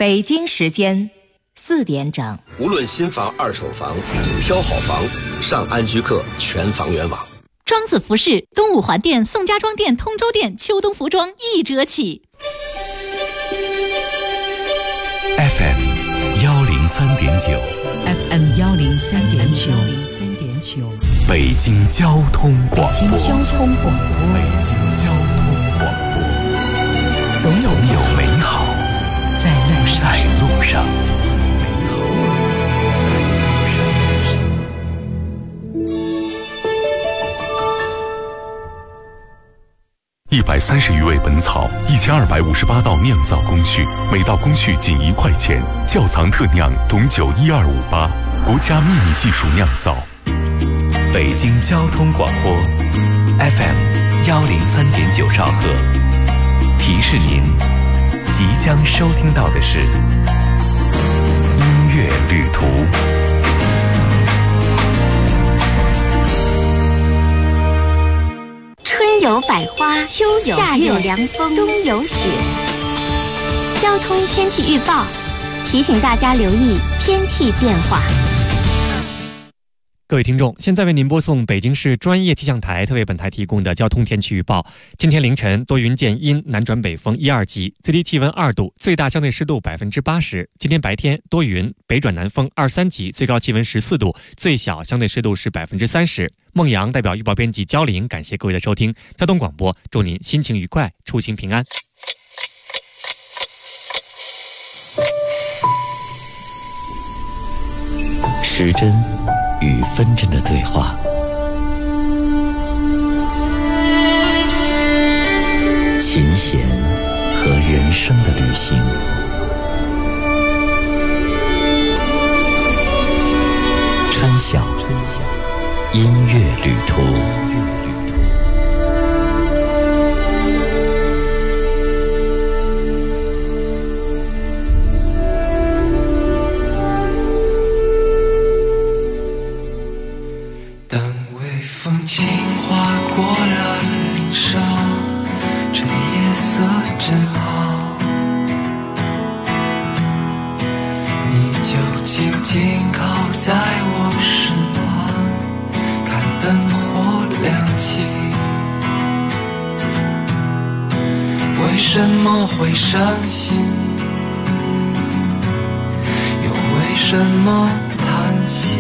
北京时间4点整。 无论新房、二手房，挑好房，上安居客全房源网。 庄子服饰东五环店、宋家庄店、通州店秋冬服装1折起。 FM 103.9 FM 103.9 北京交通广播。 北京交通广播。 北京交通广播。 总有美好在路上。130余味本草，1258道酿造工序，每道工序仅1块钱。窖藏特酿董酒12588，国家秘密技术酿造。北京交通广播 FM 103.9兆赫，提示您即将收听到的是音乐旅途。 春有百花，秋有夏有凉风，冬有雪。交通天气预报提醒大家留意天气变化。 各位听众，现在为您播送北京市专业气象台特为本台提供的交通天气预报。今天凌晨多云见阴，南转北风1、2级，最低气温2度，最大相对湿度80%。今天白天多云，北转南风2、3级，最高气温14度，最小相对湿度是30%。孟阳代表预报编辑焦玲，感谢各位的收听。交通广播，祝您心情愉快，出行平安。 时针与分针的对话，琴弦和人生的旅行，春晓音乐旅途。 风轻划过了林梢，这夜色真好，你就静静靠在我身旁，看灯火亮起。为什么会伤心，又为什么叹息？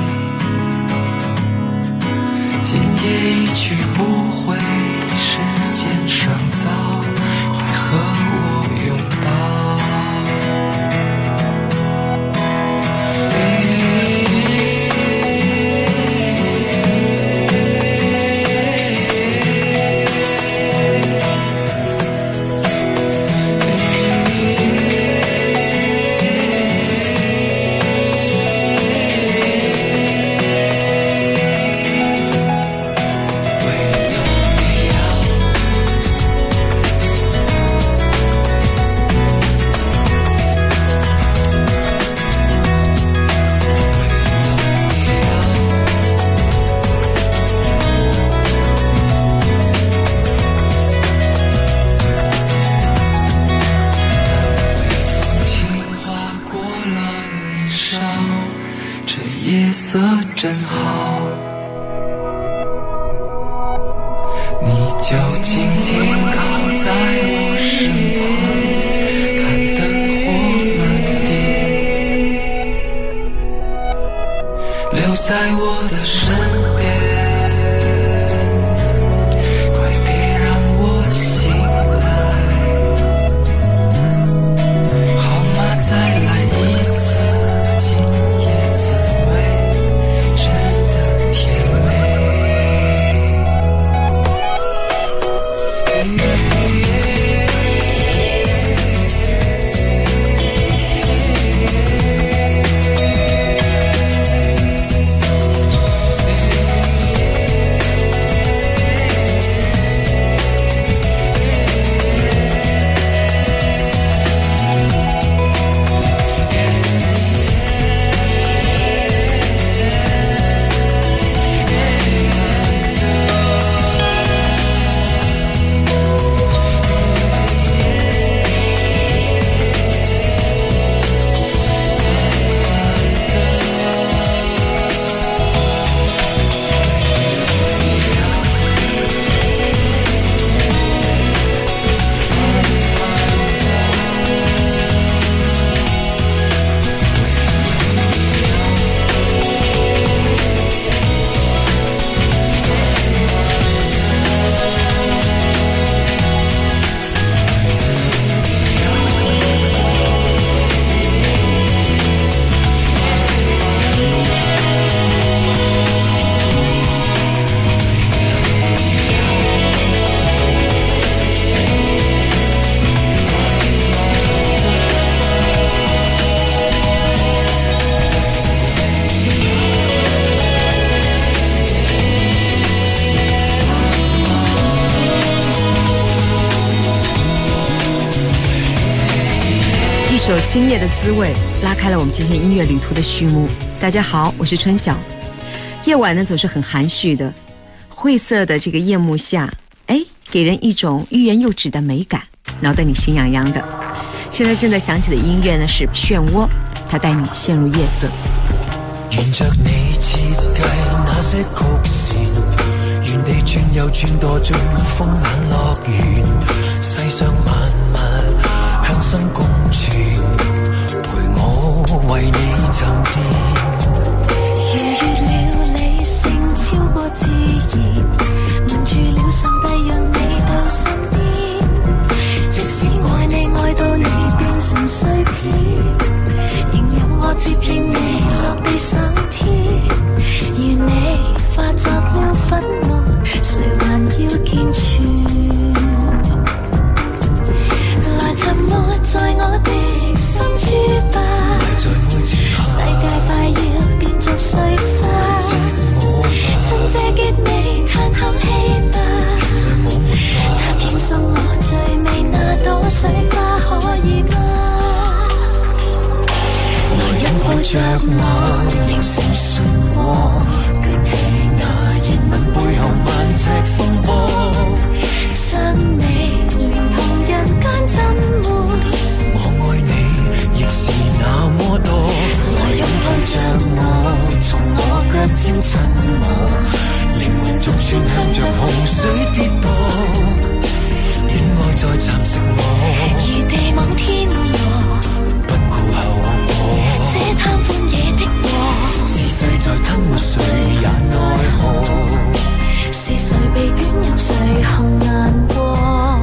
今夜一去不回，时间尚早，快和我拥抱。夜色真好，你就静静靠在我身旁，看灯火满地，留在我的身边。Yeah. 首《今夜的滋味》拉开了我们今天音乐旅途的序幕。大家好，我是春晓。夜晚呢总是很含蓄的，晦涩的这个夜幕下，给人一种欲言又止的美感，挠得你心痒痒的。现在正在响起的音乐呢是漩涡，它带你陷入夜色。 沿着你設計那些曲線，原地轉又轉墮進風眼樂園，世上萬物向心共存，陪我為你沉澱。 逾越了理性超過自然，瞞住了上帝讓你到身邊，即使愛你愛到你變成碎片，仍任我接應你落地上天，願你化作了粉末，誰還要健全？來沉沒在我的心珠吧，世界快要變作碎花，趁這結你嘆口氣吧，答應送我最美那朵水花，可以嗎？來擁抱着我，形成漩渦，捲起那熱吻背後萬尺風波，將你連同人間浸沒。我愛你，亦是那麼多。來擁抱着我，從我腳尖親我，靈魂逐寸向着洪水跌墮，戀愛再蠶食我，如地網天羅，不顧後果。這貪歡野的禍，是誰在吞沒誰也奈何，是誰被捲入誰行難過。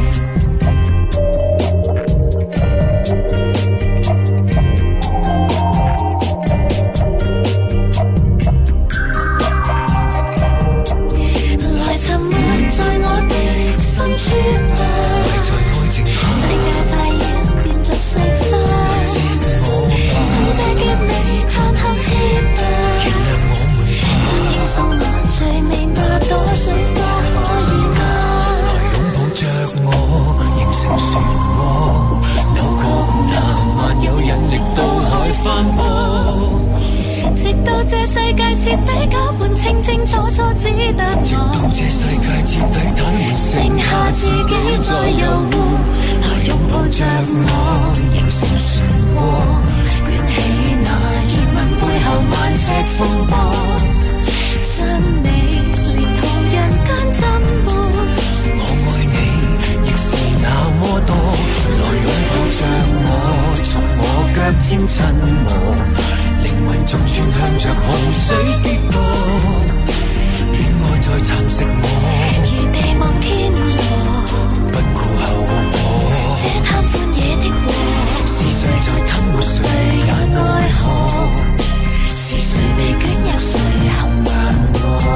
來沉沒在我的心珠吧，世界快要變作碎花，趁這結你嘆口氣吧，答應送我最美那朵水花，可以嗎？來擁抱着我，形成漩渦，扭曲那萬有引力到海翻波，直到這世界徹底攪拌，清清楚楚只得我，直到這世界徹底癱瘓，剩下自己在遊湖。來擁抱着我，形成漩渦，捲起那熱吻背後萬尺風波，將你連同人間浸沒。我愛你，亦是那麼多。來擁抱着我，從我腳尖親我，靈魂逐寸向着洪水跌墮，戀愛再蠶食我，如地網天羅，不顧後果。這貪歡野的禍，是誰在吞沒誰也奈何，是誰被捲入誰行難過。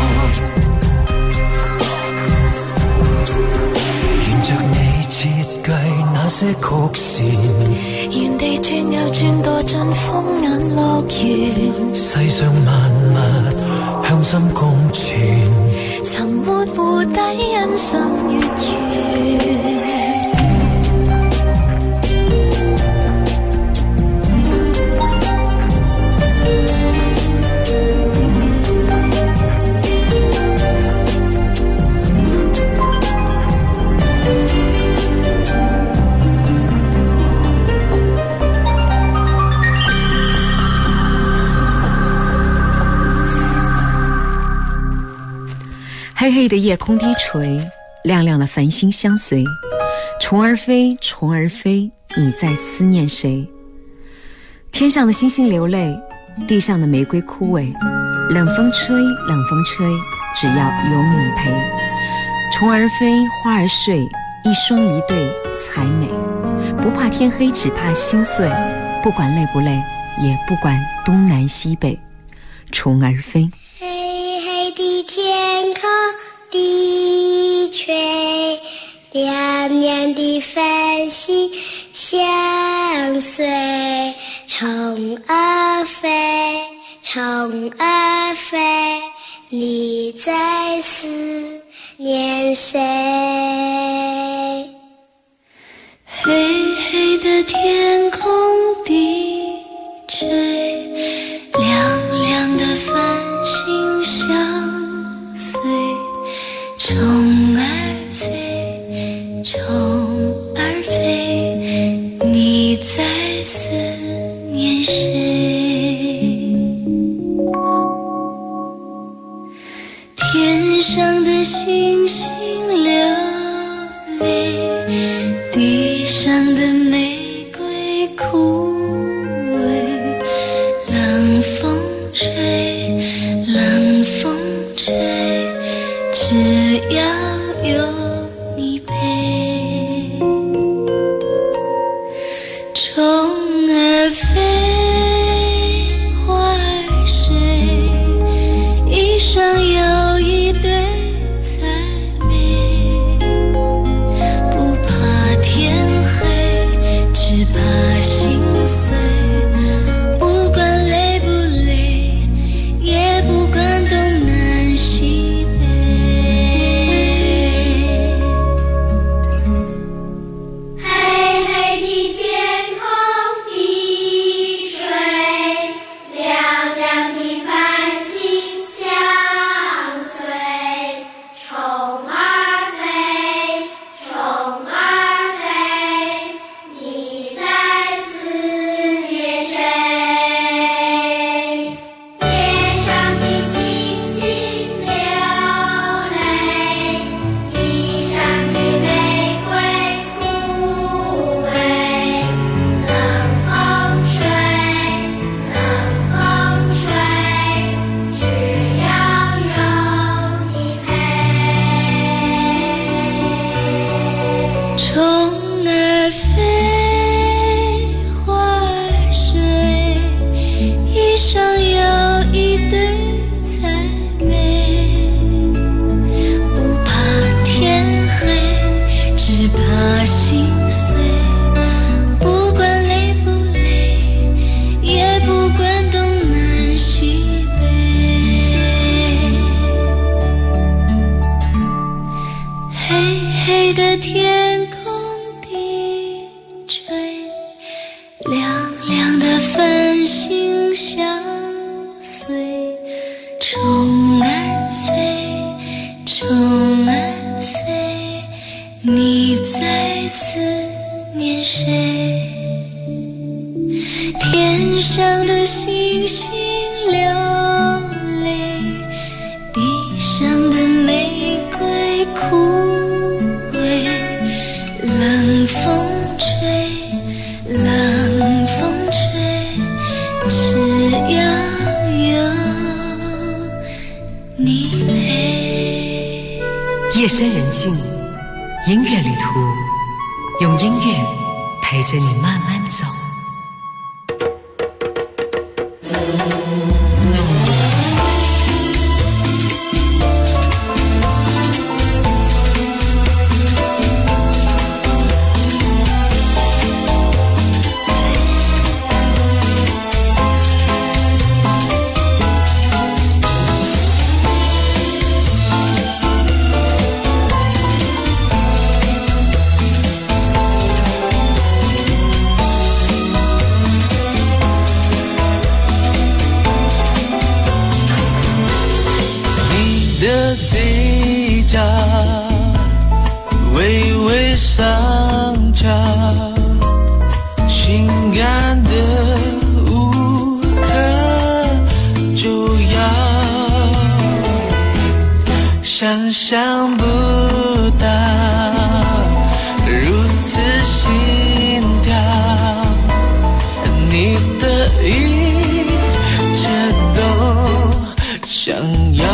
沿着你設計那些曲線，原地轉又轉墮進風眼樂園，世上萬物向心共存，沉沒湖底欣賞月圓。 黑黑的夜空低垂，亮亮的繁星相随，虫儿飞，虫儿飞，你在思念谁？天上的星星流泪，地上的玫瑰枯萎，冷风吹，冷风吹，只要有你陪。虫儿飞，花儿睡，一双一对才美。不怕天黑，只怕心碎，不管累不累，也不管东南西北。虫儿飞。 黑黑的天空低垂，亮亮的繁星相随，虫儿飞，虫儿飞，你在思念谁？黑黑的天儿飞，虫儿飞，你在思念谁？天上的星星流泪，地上的玫瑰枯萎，冷风吹，冷风吹，只要有你陪。虫儿飞，花儿睡，衣裳有一对才美，不怕天黑，只怕心碎，不管累不累，也不管东南西北。 黑黑的天空滴水，亮亮的繁星相随，虫儿飞，虫儿飞，你在思念谁？天上的星星流泪，地上的玫瑰枯萎，冷风吹，冷风吹，只要有你陪。 虫儿飞，花儿睡，衣裳有一对才美，不怕天黑，只怕心碎，不管累不累，也不管东南西北。黑黑的天空低垂，亮亮的繁星相随，虫儿飞，虫儿飞，你在思念谁？天上的星星流泪，地上的玫瑰枯萎，冷风吹，冷风吹，只要有你陪。 夜深人静，音乐旅途，用音乐陪着你慢慢走。 的嘴角微微上翘，性感的无可救药，想象不到如此心跳，你的一切都想要。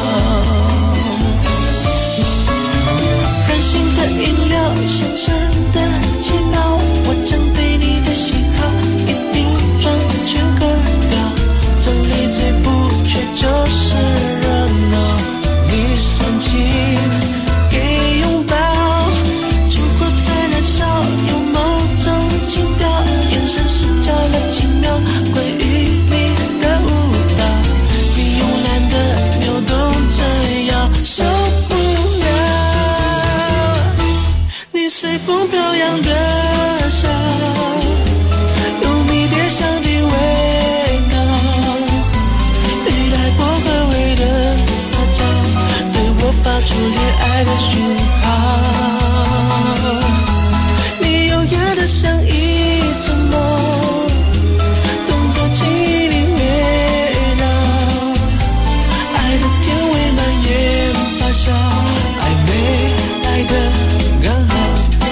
饮料，深深的气泡，我将对你的喜好一瓶装全喝掉。这里最不缺就是热闹，你生气给拥抱，烛火在燃烧，有某种情调，眼神失焦了几秒，关于你的舞蹈，你慵懒的扭动着腰，受不了你随风飘扬的笑，有迷迭香的味道，雨来过回味的撒娇，对我发出恋恋爱的讯号。你优雅的像一阵梦，动作轻灵围绕，爱的甜味蔓延发酵，暧昧来得刚好。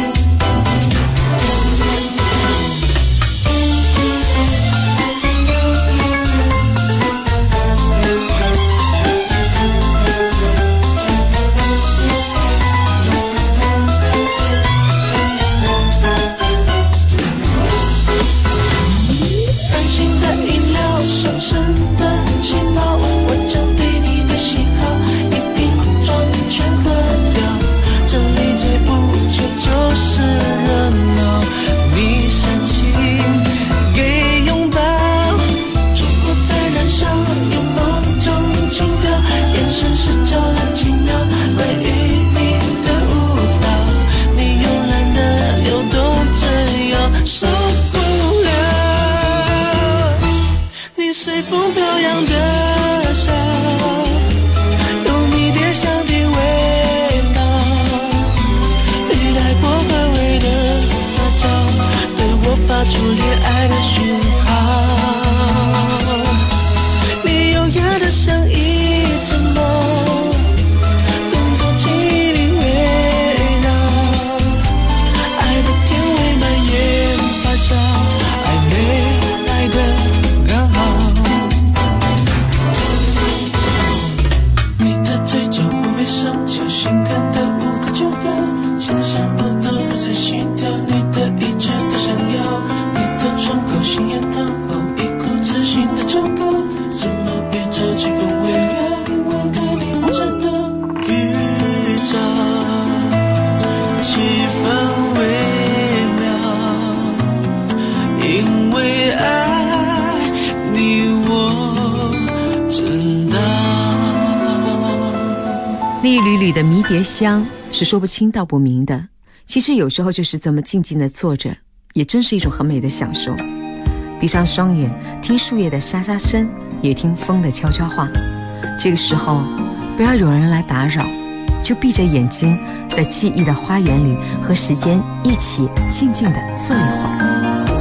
一缕缕的迷迭香是说不清道不明的，其实有时候就是这么静静的坐着，也真是一种很美的享受。闭上双眼，听树叶的沙沙声，也听风的悄悄话。这个时候不要有人来打扰，就闭着眼睛，在记忆的花园里和时间一起静静地坐一会儿。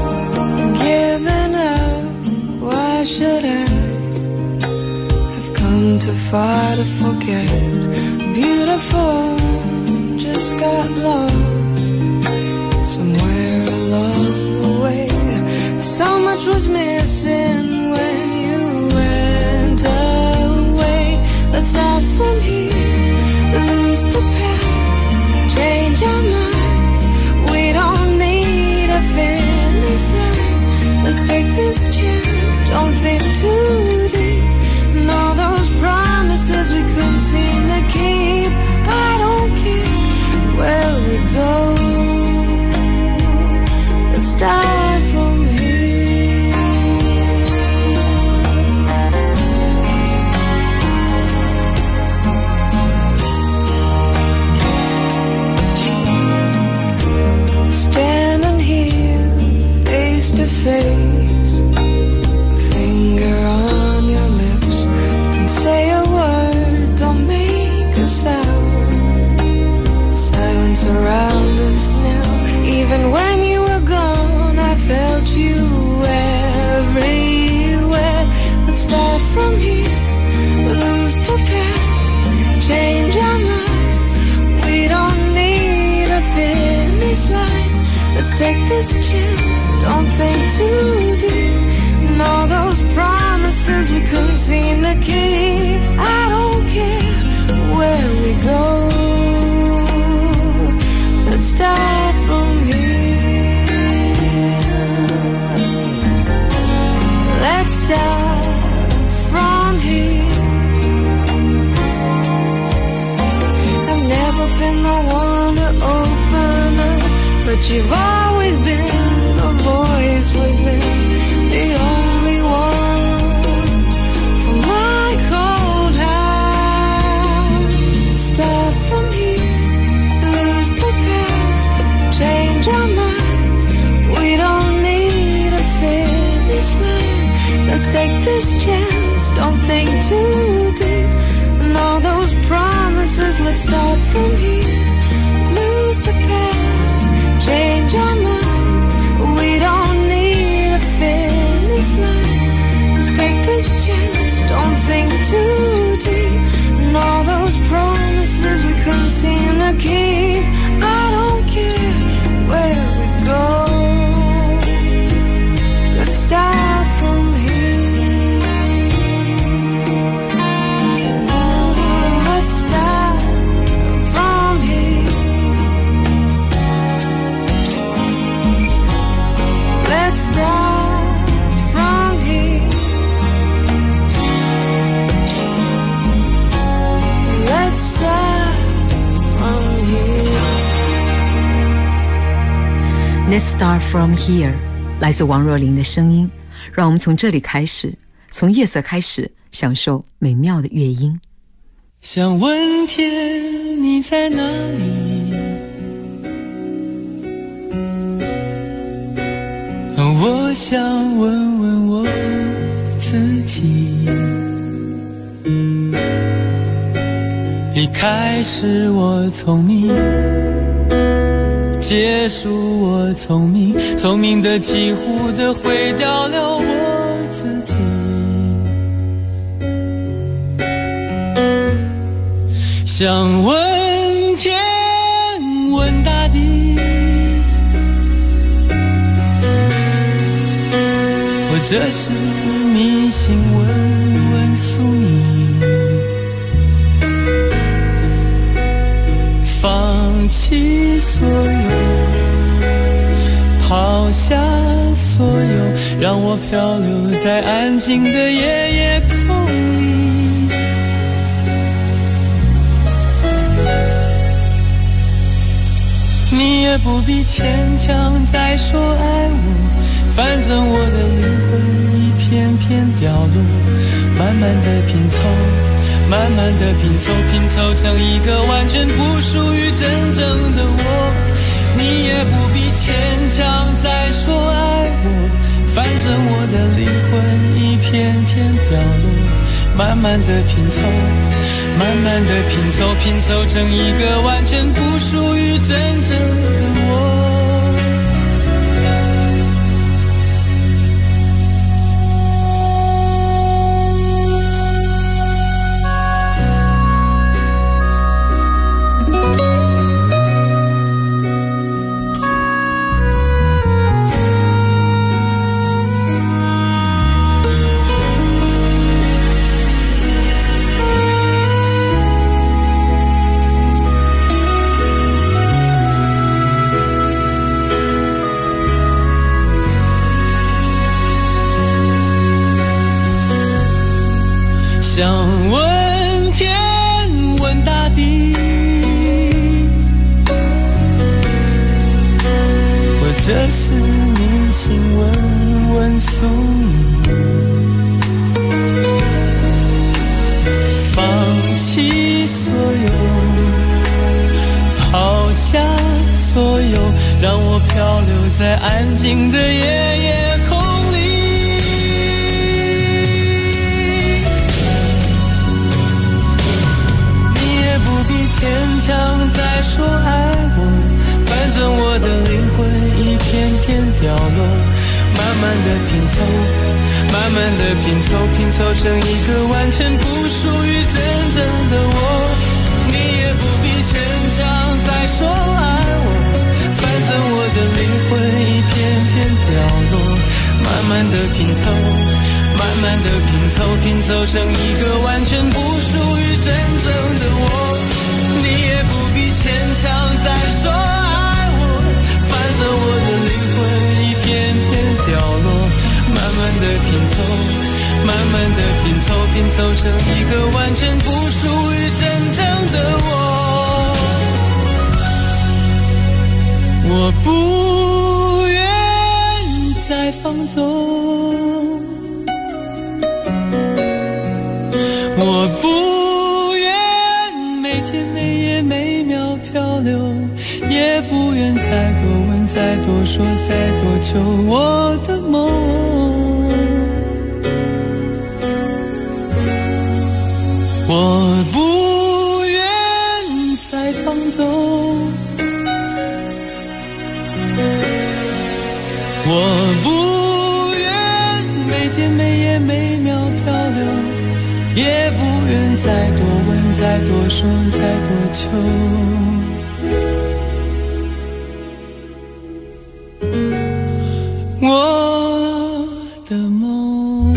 Given up, why should I have come too far to forget? Beautiful, just got lost somewhere along the way. So much was missing when you went away. Let's start from here, lose the past, change our minds. We don't need a finish line. Let's take this chance, don't think too deep. And all those promises we couldn't seem to keep. I don't care where we go. Let's start from here. Standing here face to face, a finger on your lips. Don't say a word, don't make a sound. Silence around us now. Even when you were gone, I felt you everywhere. Let's start from here, lose the past, change our minds. We don't need a finish line. Let's take this chance, don't think too deep. And all those promises we couldn't seem to keep. I don't care where we go. Let's start from here. Let's start from here. I've never been the one to open up, but you've always been the voice within, the only one for my cold heart. Start from here, lose the past, change our minds. We don't need a finish line. Let's take this chance, don't think too deep. And all those promises, let's start from Let's start from here， 来自王若琳的声音，让我们从这里开始，从夜色开始，享受美妙的乐音。 想问天你在哪里？我想问问我自己。一开始我聪明，结束我聪明，聪明的几乎的毁掉了我自己。想问天问大地，或者是迷信问问宿命，放弃所有，抛下所有，让我漂流在安静的夜夜空里。你也不必牵强再说爱我，反正我的灵魂一片片掉落，慢慢的拼凑，慢慢的拼凑，拼凑成一个完全不属于真正的我。你也不必牵强再说爱我，反正我的灵魂一片片掉落，慢慢的拼凑，慢慢的拼凑，拼凑成一个完全不属于真正的我。想问天问大地，或者是迷信问问宿命，放弃所有，抛下所有，让我漂流在安静的夜夜空里。牵强再说爱我，反正我的灵魂一片片掉落，慢慢的拼凑，慢慢的拼凑，拼凑成一个完全不属于真正的我。你也不必牵强再说爱我，反正我的灵魂一片片掉落，慢慢的拼凑，慢慢的拼凑，拼凑成一个完全不属于真正的我。你也不必牵强再说爱我，反正我的灵魂一片片掉落，慢慢的拼凑，慢慢的拼凑，拼凑成一个完全不属于真正的我。我不愿再放纵，我不愿每天每夜每秒漂流，也不愿再多问再多说再多求我的梦。我不愿再放纵，我不愿每天每夜每秒漂流，也不愿再多问再多说再多求我的梦。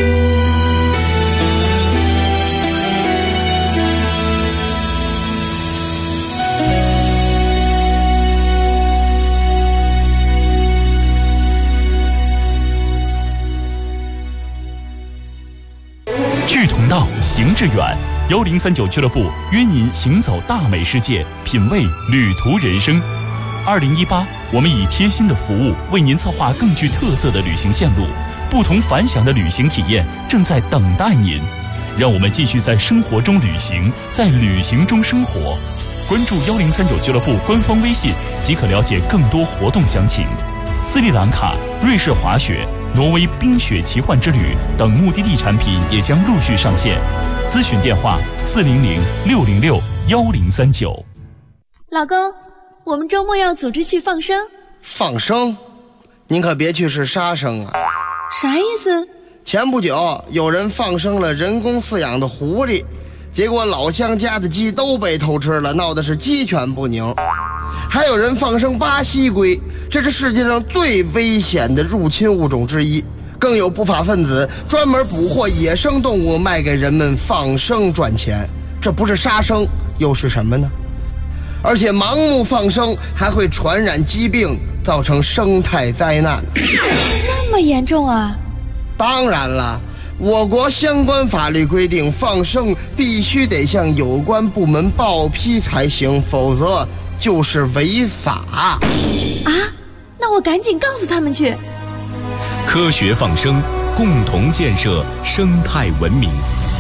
志同道，行致远。1039俱乐部约您行走大美世界，品味旅途人生。 2018，我们以贴心的服务为您策划更具特色的旅行线路，不同凡响的旅行体验正在等待您。让我们继续在生活中旅行，在旅行中生活。关注1039俱乐部官方微信即可了解更多活动详情。斯里兰卡、瑞士滑雪、挪威冰雪奇幻之旅等目的地产品也将陆续上线。咨询电话400-606-1039。 老公，我们周末要组织去放生。 放生？您可别去是杀生啊！ 啥意思？ 前不久有人放生了人工饲养的狐狸，结果老乡家的鸡都被偷吃了，闹的是鸡犬不宁。还有人放生巴西龟，这是世界上最危险的入侵物种之一。更有不法分子专门捕获野生动物卖给人们放生赚钱，这不是杀生又是什么呢？而且盲目放生还会传染疾病，造成生态灾难。 这么严重啊？ 当然了，我国相关法律规定，放生必须得向有关部门报批才行，否则就是违法。 啊？那我赶紧告诉他们去。 科学放生，共同建设生态文明。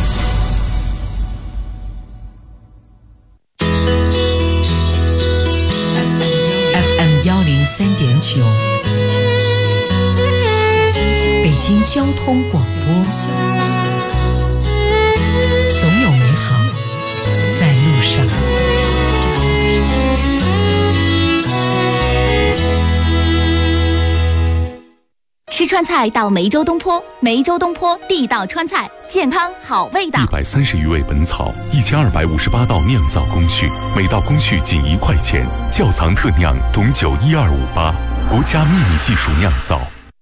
FM103.9，北京交通广播，总有美好在路上。 吃川菜到梅州东坡，梅州东坡地道川菜，健康好味道。 130余味本草，1258道酿造工序，每道工序仅1块钱，窖藏特酿董酒12588，国家秘密技术酿造。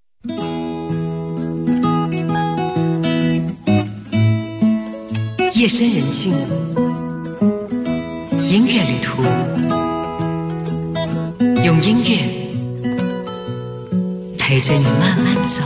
夜深人静，音乐旅途，用音乐陪着你慢慢走。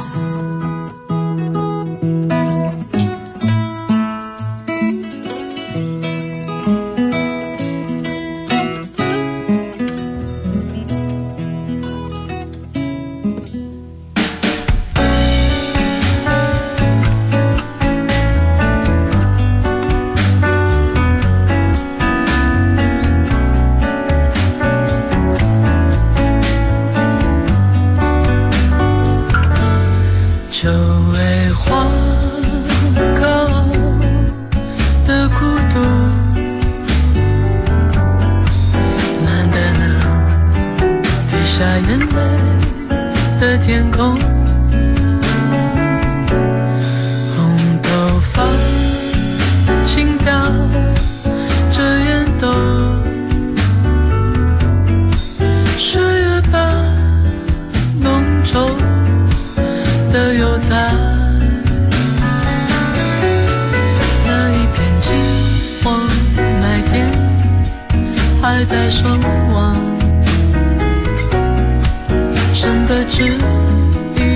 在守望，神的旨意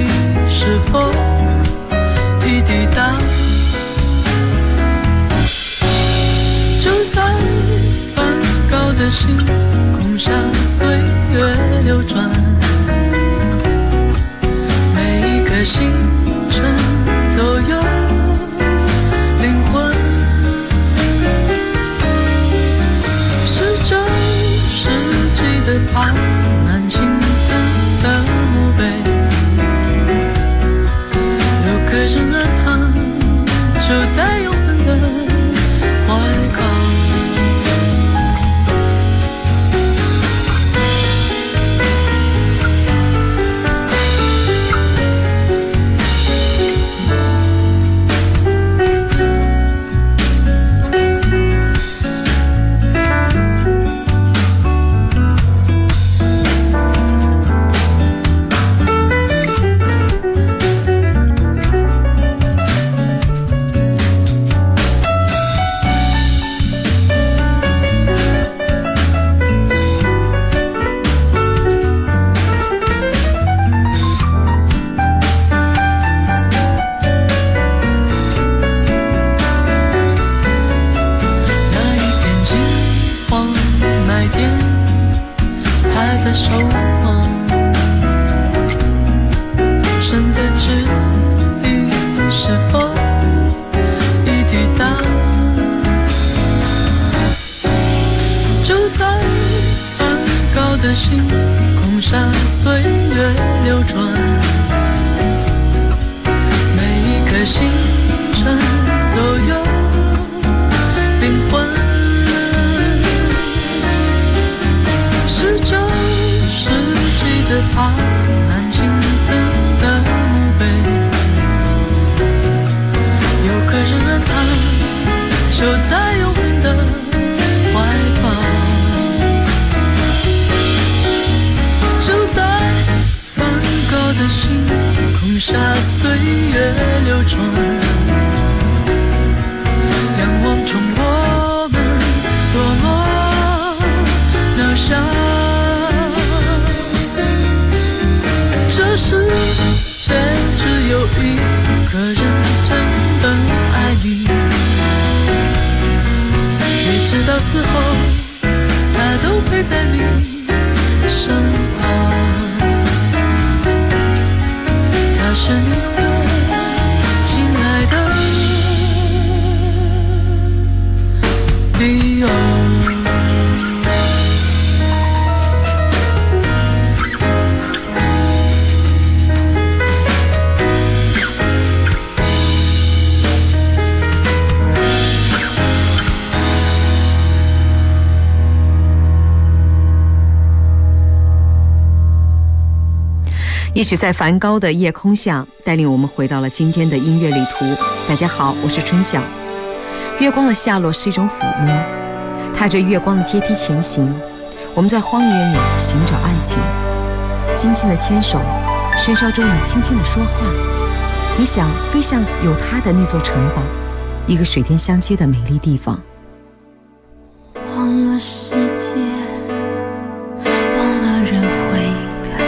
还在守望，神的旨意是否已抵达？就在很高的星空下，岁月流转，每一颗星辰都有灵魂。19世纪的他，安静的墓碑，有个人让他守在永恒的怀抱。就在梵高的星空下，岁月流转，仰望中我们堕落渺小。这世界只有一个人真的爱你，一直到死后，他都陪在你身旁。他是你永远亲爱的理由。 一直在梵高的夜空下，带领我们回到了今天的音乐旅途。大家好，我是春晓。月光的下落是一种抚摸，踏着月光的阶梯前行，我们在荒野里寻找爱情，静静的牵手，喧嚣中你轻轻的说话。你想飞向有它的那座城堡，一个水天相接的美丽地方。 忘了世界，忘了人会改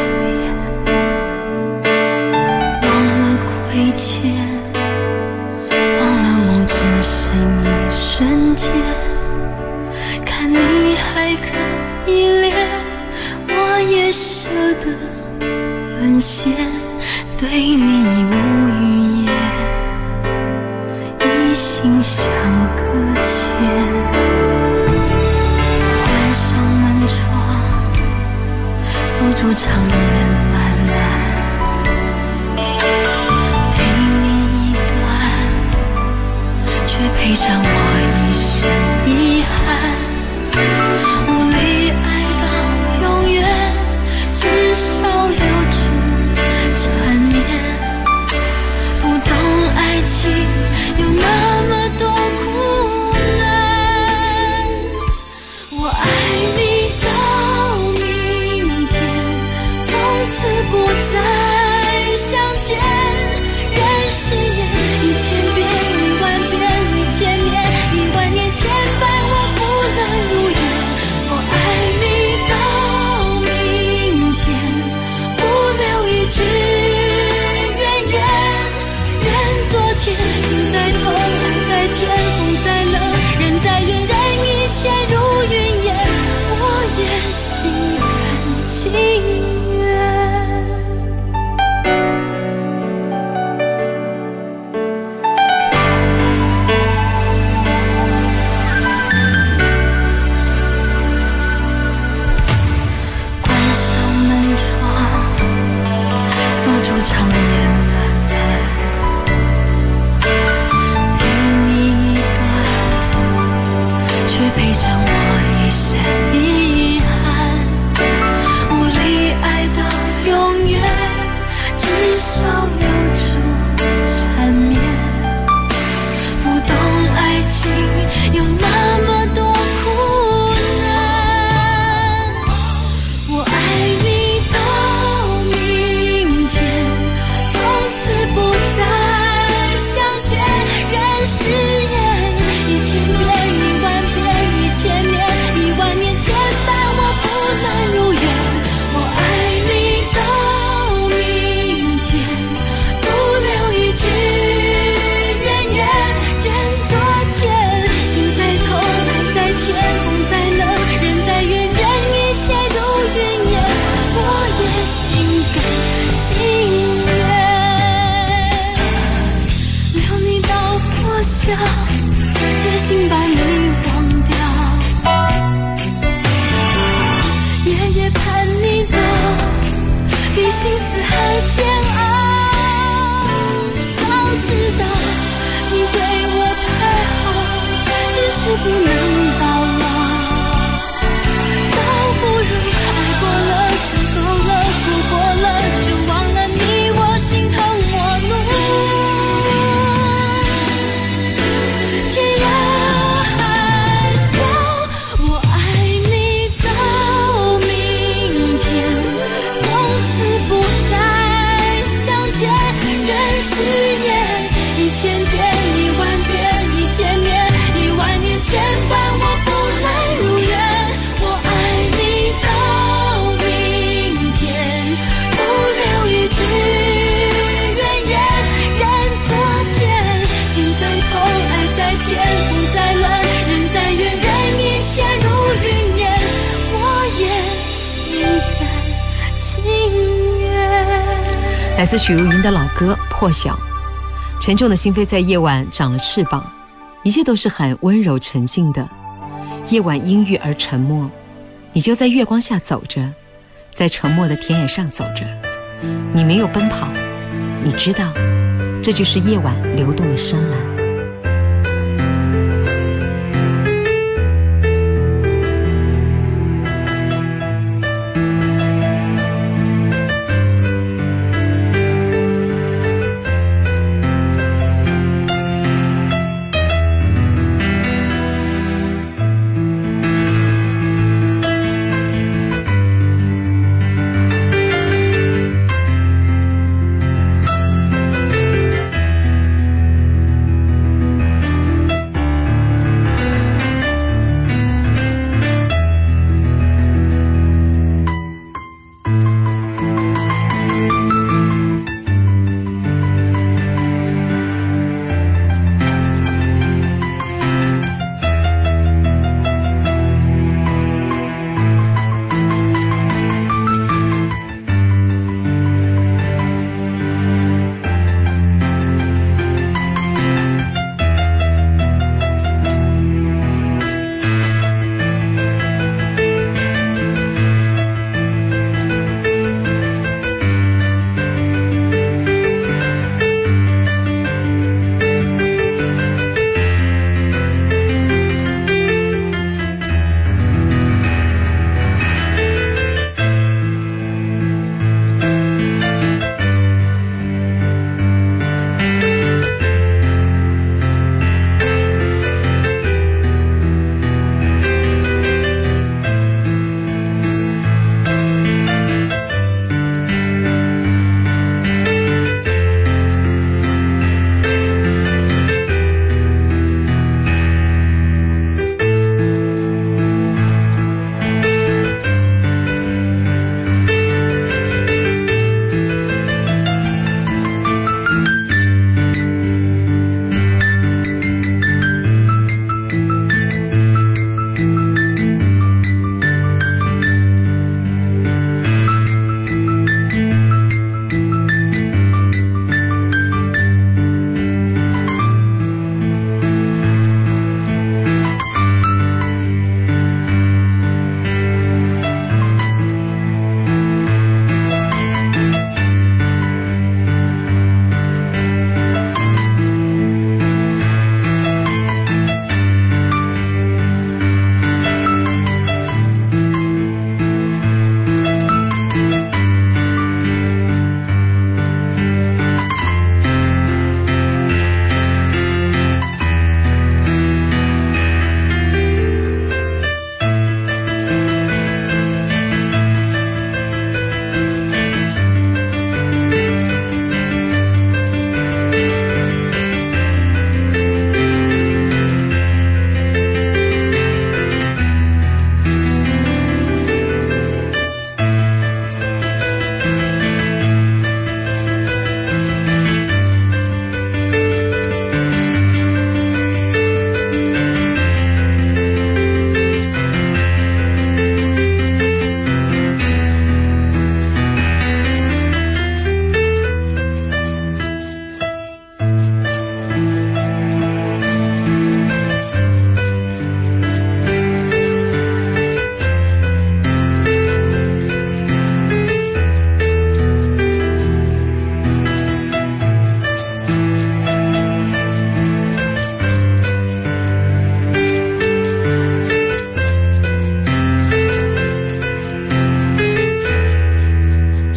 变，忘了亏欠，忘了梦只剩一瞬间。看你还可依恋，我也舍得沦陷，对你无语言，一心相搁浅。关上门窗，锁住长夜漫漫，陪你一段，却陪上我一生遗憾。无力爱到永远，至少留住缠绵。不懂爱情有那么多苦难，我爱你到明天，从此不再相见。任誓言1000遍10000遍1000年10000年前拜我不能如愿。我爱你到明天，不留一句怨言。任昨天心再痛爱再甜风再冷人再远，任一切如云烟，我也心甘情愿。关上门窗，锁住长夜漫漫，陪你一段，却陪上我一生遗憾。无力爱心思还煎熬。早知道你对我太好，只是不能到老。倒不如爱过了就够了，哭过了就忘了你我心疼我怒。天涯海角，我爱你到明天，从此不再相见。人世间1000遍10000遍1000年10000年牵绊，我不能如愿。我爱你到明天，不留一句怨言。任昨天心在痛，爱在甜，风在冷，人在远，人已潜入云烟，我也心甘情愿。 来自许茹芸的老歌《破晓》。沉重的心扉在夜晚长了翅膀，一切都是很温柔沉静的。夜晚阴郁而沉默，你就在月光下走着，在沉默的田野上走着。你没有奔跑，你知道，这就是夜晚流动的深蓝。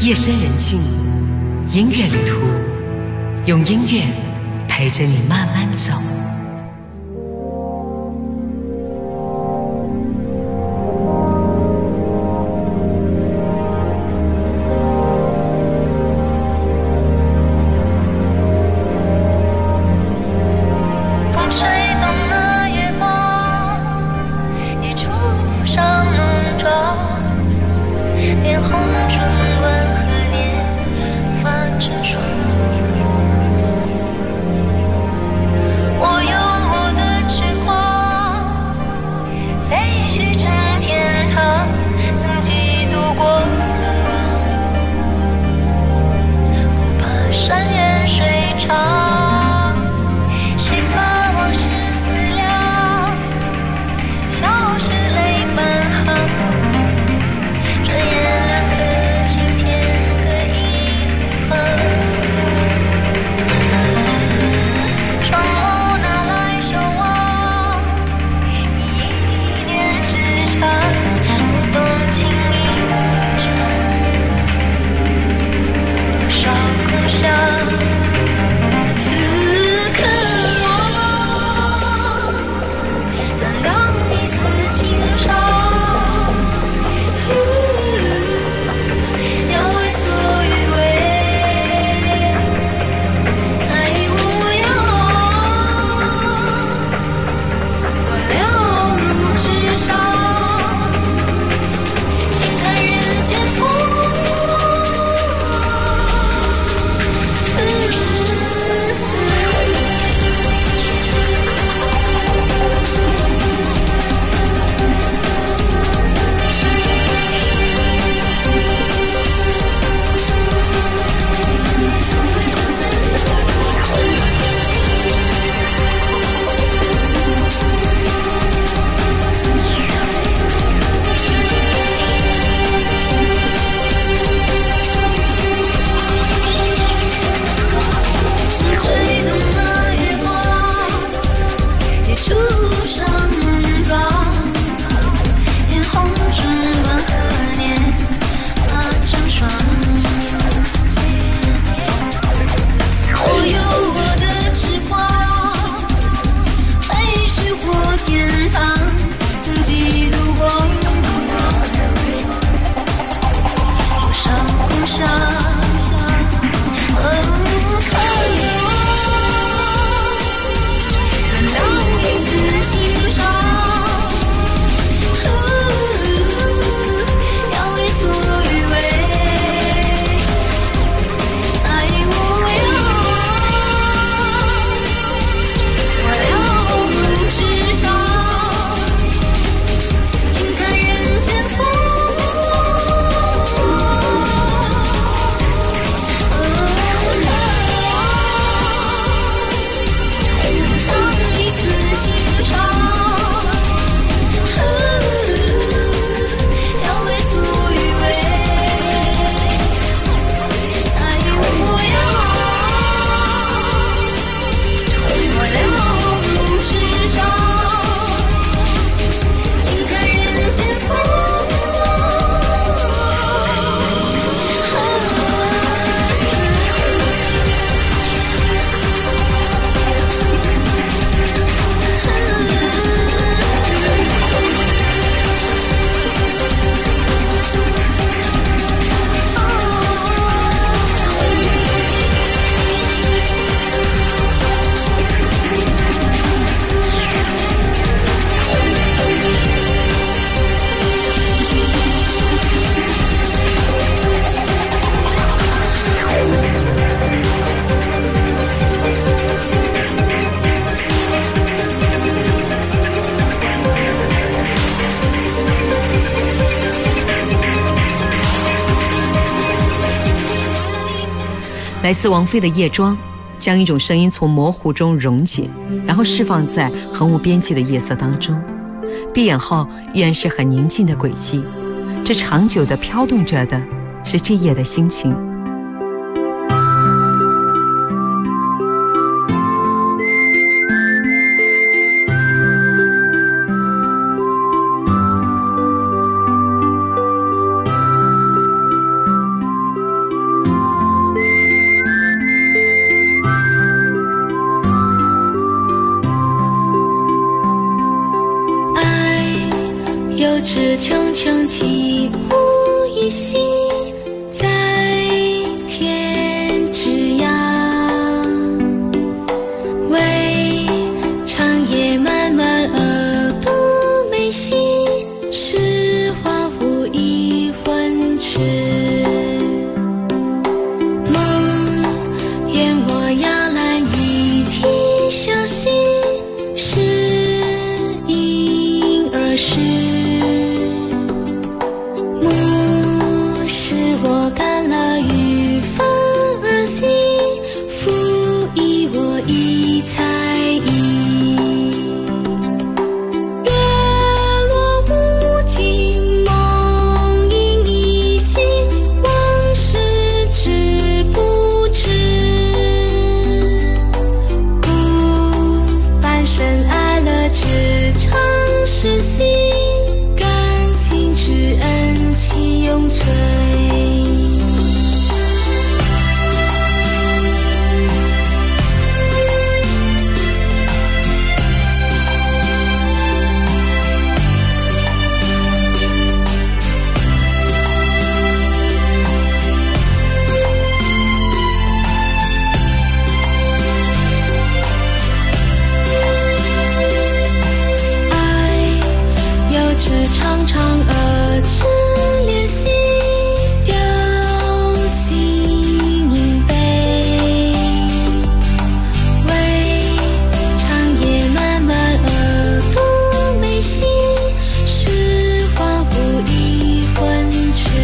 夜深人静，音乐旅途，用音乐陪着你慢慢走。 来自王菲的《夜装》，将一种声音从模糊中溶解，然后释放在横无边际的夜色当中。闭眼后依然是很宁静的轨迹，这长久地飘动着的是这夜的心情。 是茕茕起舞一夕，在天之涯。为长夜漫漫而独眉细，是恍惚已昏迟。梦愿我摇篮一啼消息，是婴儿时。母使我干了与风而息，父以我一才艺。月落乌啼，梦萦依稀，往事知不知？故半生爱乐只长时息，感情之恩岂永存？只长长而痴恋兮，雕心凝悲。为长夜漫漫而独眉细，是恍惚已昏迟。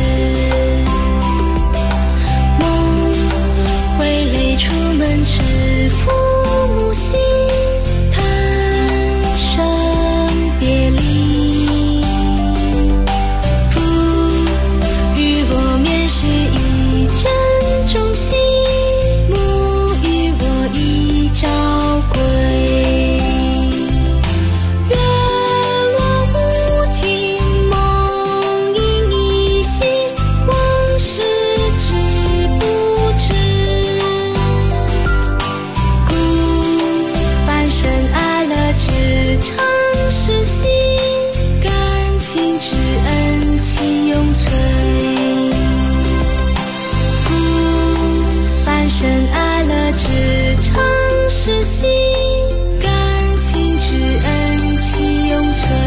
梦挥泪出门时，父母心，叹声别离。是一针中心，母与我一朝归。月落乌啼，梦萦依稀，往事知不知？故半生爱乐只长时息，感情之恩岂永存？深爱了只长时息，感情之恩岂永存？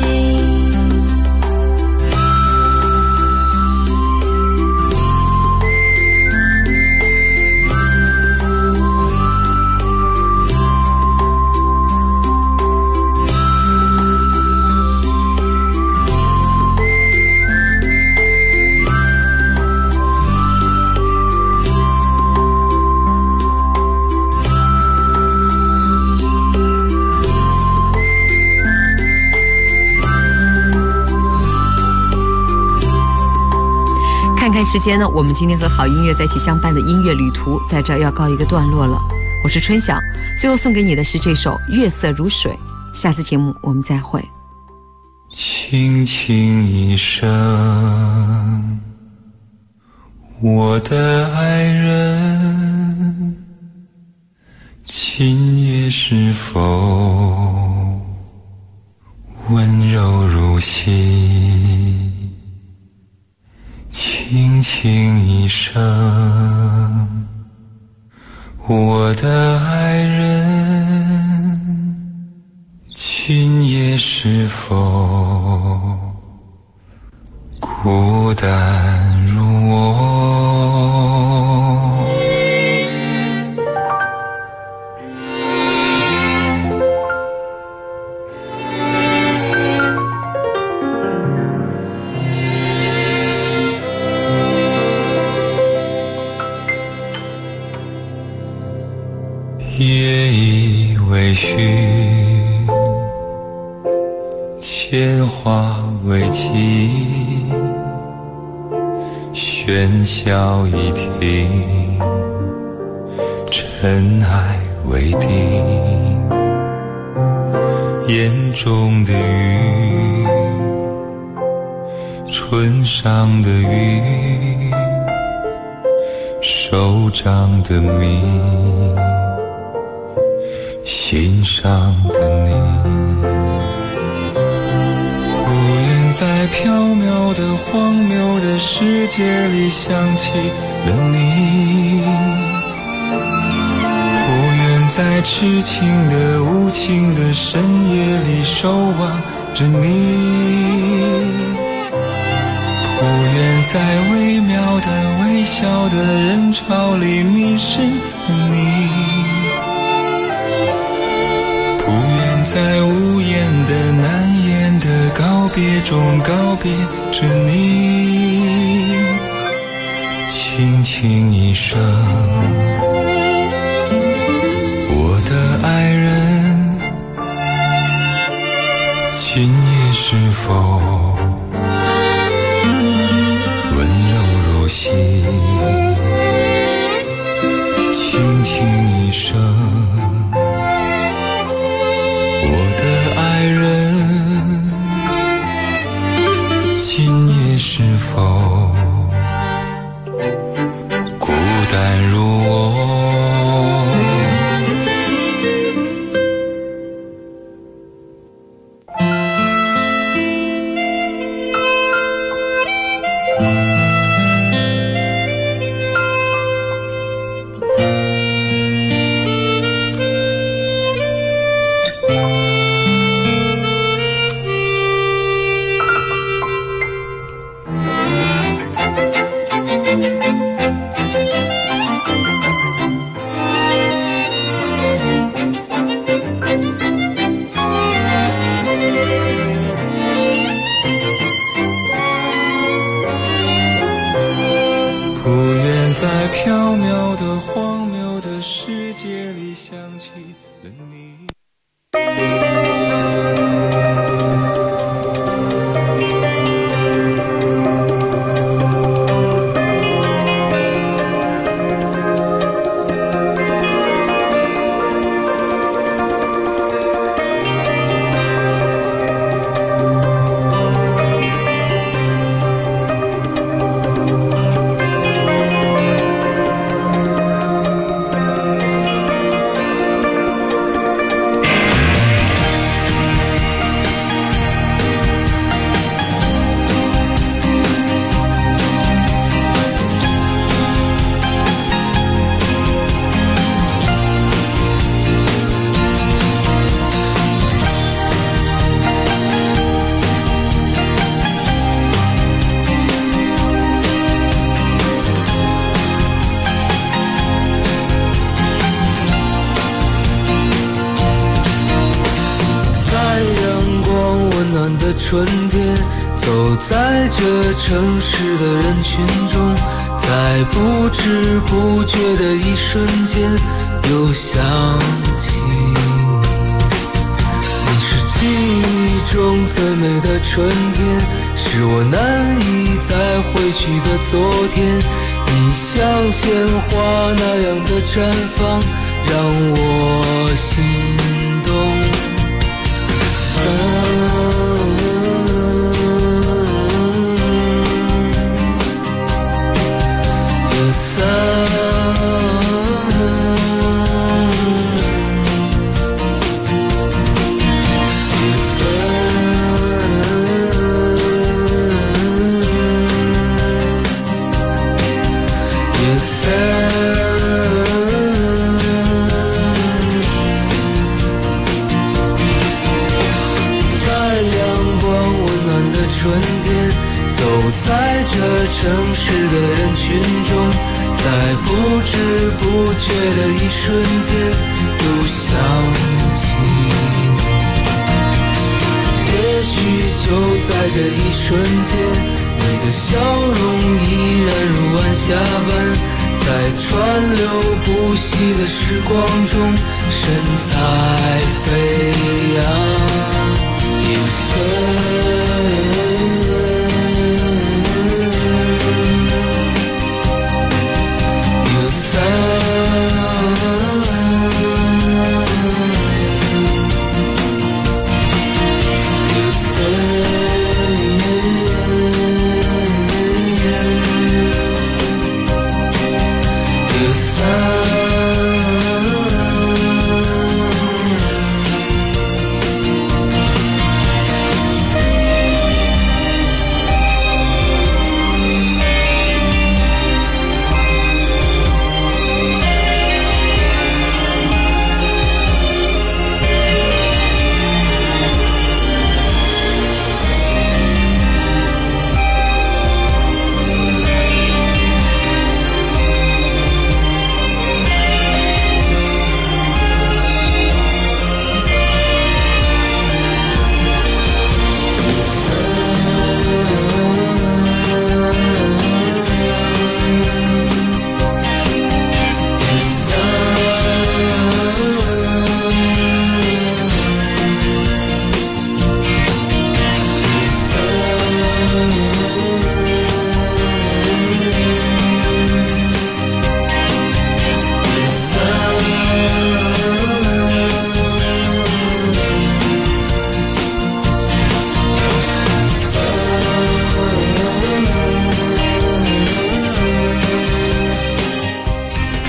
看时间呢，我们今天和好音乐在一起相伴的音乐旅途在这儿要告一个段落了。我是春晓，最后送给你的是这首《月色如水》。下次节目我们再会。 轻轻一声，我的爱人，今夜是否温柔如昔？轻轻一声，我的爱人，今夜是否孤单如我？夜已微醺，铅华未尽，喧嚣已停，尘埃未定，眼中的雨，唇上的雨，手掌的谜，心上的你，不愿在缥缈的荒谬的世界里想起了你，不愿在痴情的无情的深夜里守望着你，不愿在微妙的微笑的人潮里迷失了你，不愿在无言的难言的告别中告别着你，轻轻一声，我的爱人，今夜是否温柔如昔，轻轻一声，我的爱人，今夜是否孤单如我。在缥缈的荒谬的世界里想起了你。春天，走在这城市的人群中，在不知不觉的一瞬间，又想起你。你是记忆中最美的春天，是我难以再回去的昨天。你像鲜花那样的绽放，让我心动。在这城市的人群中，在不知不觉的一瞬间，又想起你。也许就在这一瞬间，你的笑容依然如晚霞般，在川流不息的时光中，神采飞扬。一分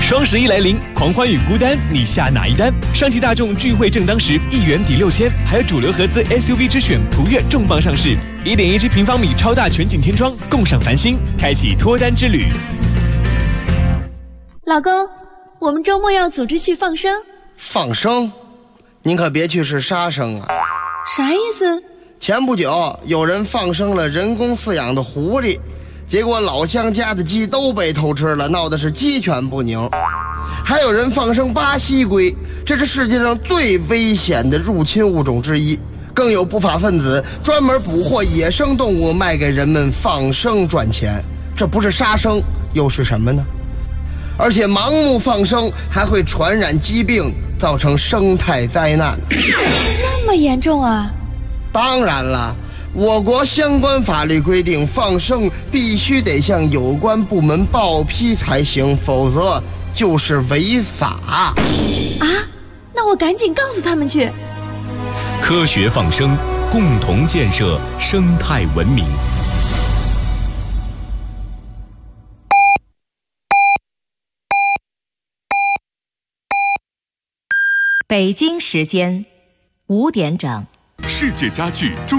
双11来临，狂欢与孤单，你下哪一单？上汽大众聚会正当时，1元抵6000，还有主流合资 SUV 之选途岳重磅上市，1.17平方米超大全景天窗，共赏繁星，开启脱单之旅。 老公，我们周末要组织去放生。 放生？您可别去是杀生啊！ 啥意思？ 前不久有人放生了人工饲养的狐狸，结果老乡家的鸡都被偷吃了，闹得是鸡犬不宁。还有人放生巴西龟，这是世界上最危险的入侵物种之一。更有不法分子专门捕获野生动物卖给人们放生赚钱，这不是杀生又是什么呢？而且盲目放生还会传染疾病，造成生态灾难。 这么严重啊？ 当然了，我国相关法律规定，放生必须得向有关部门报批才行，否则就是违法。 啊？那我赶紧告诉他们去。 科学放生，共同建设生态文明。 北京时间5点整。 世界家具中